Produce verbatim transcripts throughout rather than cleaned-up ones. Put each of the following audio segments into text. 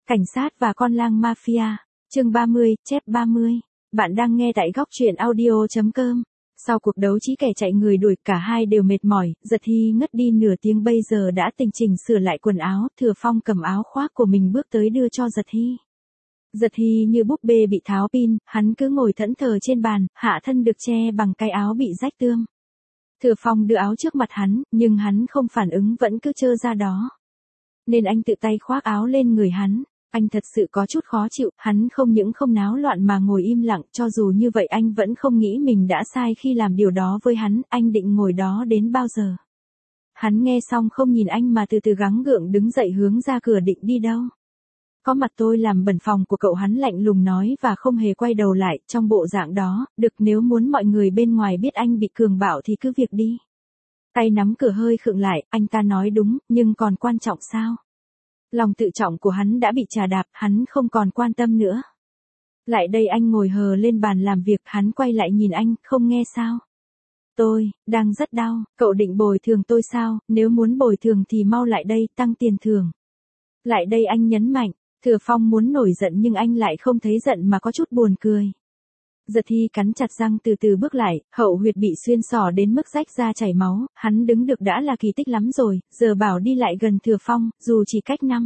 Cảnh sát và con lang mafia. Chương ba mươi, chép ba mươi. Bạn đang nghe tại góc truyện audio chấm com. Sau cuộc đấu trí kẻ chạy người đuổi, cả hai đều mệt mỏi, Giật Hy ngất đi nửa tiếng bây giờ đã tỉnh chỉnh sửa lại quần áo, Thừa Phong cầm áo khoác của mình bước tới đưa cho Giật Hy. Giật Hy như búp bê bị tháo pin, hắn cứ ngồi thẫn thờ trên bàn, hạ thân được che bằng cái áo bị rách tươm. Thừa Phong đưa áo trước mặt hắn, nhưng hắn không phản ứng vẫn cứ trơ ra đó. Nên anh tự tay khoác áo lên người hắn. Anh thật sự có chút khó chịu, hắn không những không náo loạn mà ngồi im lặng, cho dù như vậy anh vẫn không nghĩ mình đã sai khi làm điều đó với hắn, anh định ngồi đó đến bao giờ. Hắn nghe xong không nhìn anh mà từ từ gắng gượng đứng dậy hướng ra cửa định đi đâu. Có mặt tôi làm bẩn phòng của cậu, hắn lạnh lùng nói và không hề quay đầu lại, trong bộ dạng đó, được, nếu muốn mọi người bên ngoài biết anh bị cường bạo thì cứ việc đi. Tay nắm cửa hơi khựng lại, anh ta nói đúng, nhưng còn quan trọng sao? Lòng tự trọng của hắn đã bị chà đạp, hắn không còn quan tâm nữa. Lại đây, anh ngồi hờ lên bàn làm việc, hắn quay lại nhìn anh, không nghe sao? Tôi, đang rất đau, cậu định bồi thường tôi sao? Nếu muốn bồi thường thì mau lại đây, tăng tiền thưởng. Lại đây, anh nhấn mạnh. Thừa Phong muốn nổi giận nhưng anh lại không thấy giận mà có chút buồn cười. Giật Hy cắn chặt răng từ từ bước lại, hậu huyệt bị xuyên xỏ đến mức rách ra chảy máu, hắn đứng được đã là kỳ tích lắm rồi, giờ bảo đi lại gần Thừa Phong, dù chỉ cách năm,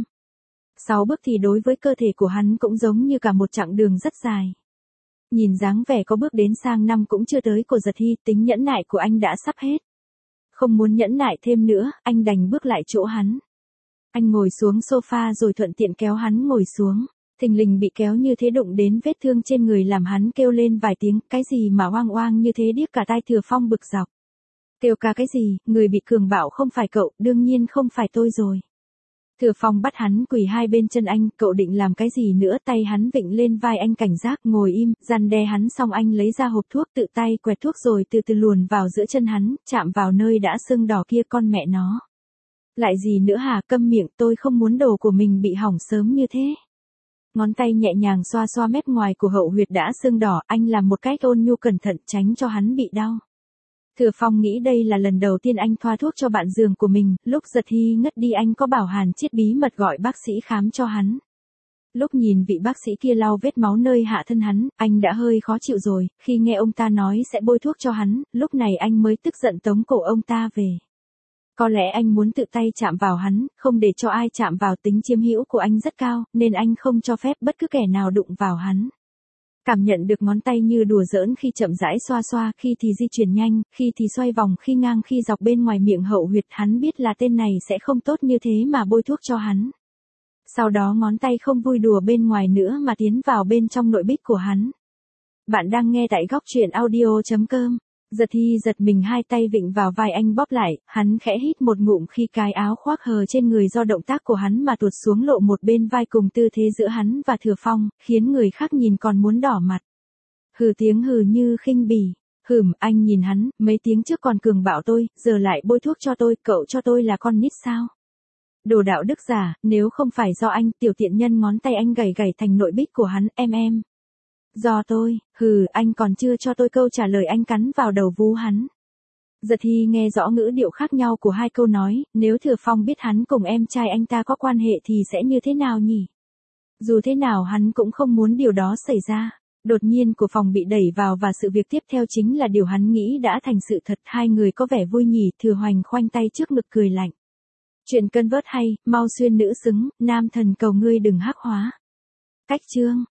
sáu bước thì đối với cơ thể của hắn cũng giống như cả một chặng đường rất dài. Nhìn dáng vẻ có bước đến sang năm cũng chưa tới của Giật Hy, tính nhẫn nại của anh đã sắp hết. Không muốn nhẫn nại thêm nữa, anh đành bước lại chỗ hắn. Anh ngồi xuống sofa rồi thuận tiện kéo hắn ngồi xuống. Thình lình bị kéo như thế đụng đến vết thương trên người làm hắn kêu lên vài tiếng, cái gì mà oang oang như thế, điếc cả tai. Thừa Phong bực dọc. Kêu ca cái gì, người bị cường bạo không phải cậu, đương nhiên không phải tôi rồi. Thừa Phong bắt hắn quỳ hai bên chân anh, cậu định làm cái gì nữa? Tay hắn vịnh lên vai anh cảnh giác, ngồi im, răn đe hắn xong anh lấy ra hộp thuốc, tự tay quẹt thuốc rồi từ từ luồn vào giữa chân hắn, chạm vào nơi đã sưng đỏ kia. Con mẹ nó. Lại gì nữa hả? Câm miệng, tôi không muốn đồ của mình bị hỏng sớm như thế. Ngón tay nhẹ nhàng xoa xoa mép ngoài của hậu huyệt đã sưng đỏ, anh làm một cách ôn nhu cẩn thận tránh cho hắn bị đau. Thừa Phong nghĩ đây là lần đầu tiên anh thoa thuốc cho bạn giường của mình, lúc Giật Hy ngất đi anh có bảo Hàn Chiết bí mật gọi bác sĩ khám cho hắn. Lúc nhìn vị bác sĩ kia lau vết máu nơi hạ thân hắn, anh đã hơi khó chịu rồi, khi nghe ông ta nói sẽ bôi thuốc cho hắn, lúc này anh mới tức giận tống cổ ông ta về. Có lẽ anh muốn tự tay chạm vào hắn, không để cho ai chạm vào, tính chiếm hữu của anh rất cao, nên anh không cho phép bất cứ kẻ nào đụng vào hắn. Cảm nhận được ngón tay như đùa giỡn khi chậm rãi xoa xoa, khi thì di chuyển nhanh, khi thì xoay vòng, khi ngang, khi dọc bên ngoài miệng hậu huyệt, hắn biết là tên này sẽ không tốt như thế mà bôi thuốc cho hắn. Sau đó ngón tay không vui đùa bên ngoài nữa mà tiến vào bên trong nội bích của hắn. Bạn đang nghe tại góc truyện audio chấm com. Giật Hy giật mình, hai tay vịnh vào vai anh bóp lại, hắn khẽ hít một ngụm khi cái áo khoác hờ trên người do động tác của hắn mà tuột xuống, lộ một bên vai cùng tư thế giữa hắn và Thừa Phong, khiến người khác nhìn còn muốn đỏ mặt. Hừ tiếng hừ như khinh bỉ. Hừm, anh nhìn hắn, mấy tiếng trước còn cường bạo tôi, giờ lại bôi thuốc cho tôi, cậu cho tôi là con nít sao? Đồ đạo đức giả, nếu không phải do anh, tiểu tiện nhân. Ngón tay anh gảy gảy thành nội bích của hắn, em em. Do tôi, hừ, anh còn chưa cho tôi câu trả lời, anh cắn vào đầu vú hắn. Giật Hy nghe rõ ngữ điệu khác nhau của hai câu nói, nếu Thừa Phong biết hắn cùng em trai anh ta có quan hệ thì sẽ như thế nào nhỉ? Dù thế nào hắn cũng không muốn điều đó xảy ra. Đột nhiên của phòng bị đẩy vào và sự việc tiếp theo chính là điều hắn nghĩ đã thành sự thật. Hai người có vẻ vui nhỉ? Thừa Hoành khoanh tay trước ngực cười lạnh. Chuyện cân vớt hay, mau xuyên nữ xứng, nam thần cầu ngươi đừng hắc hóa. Cách chương.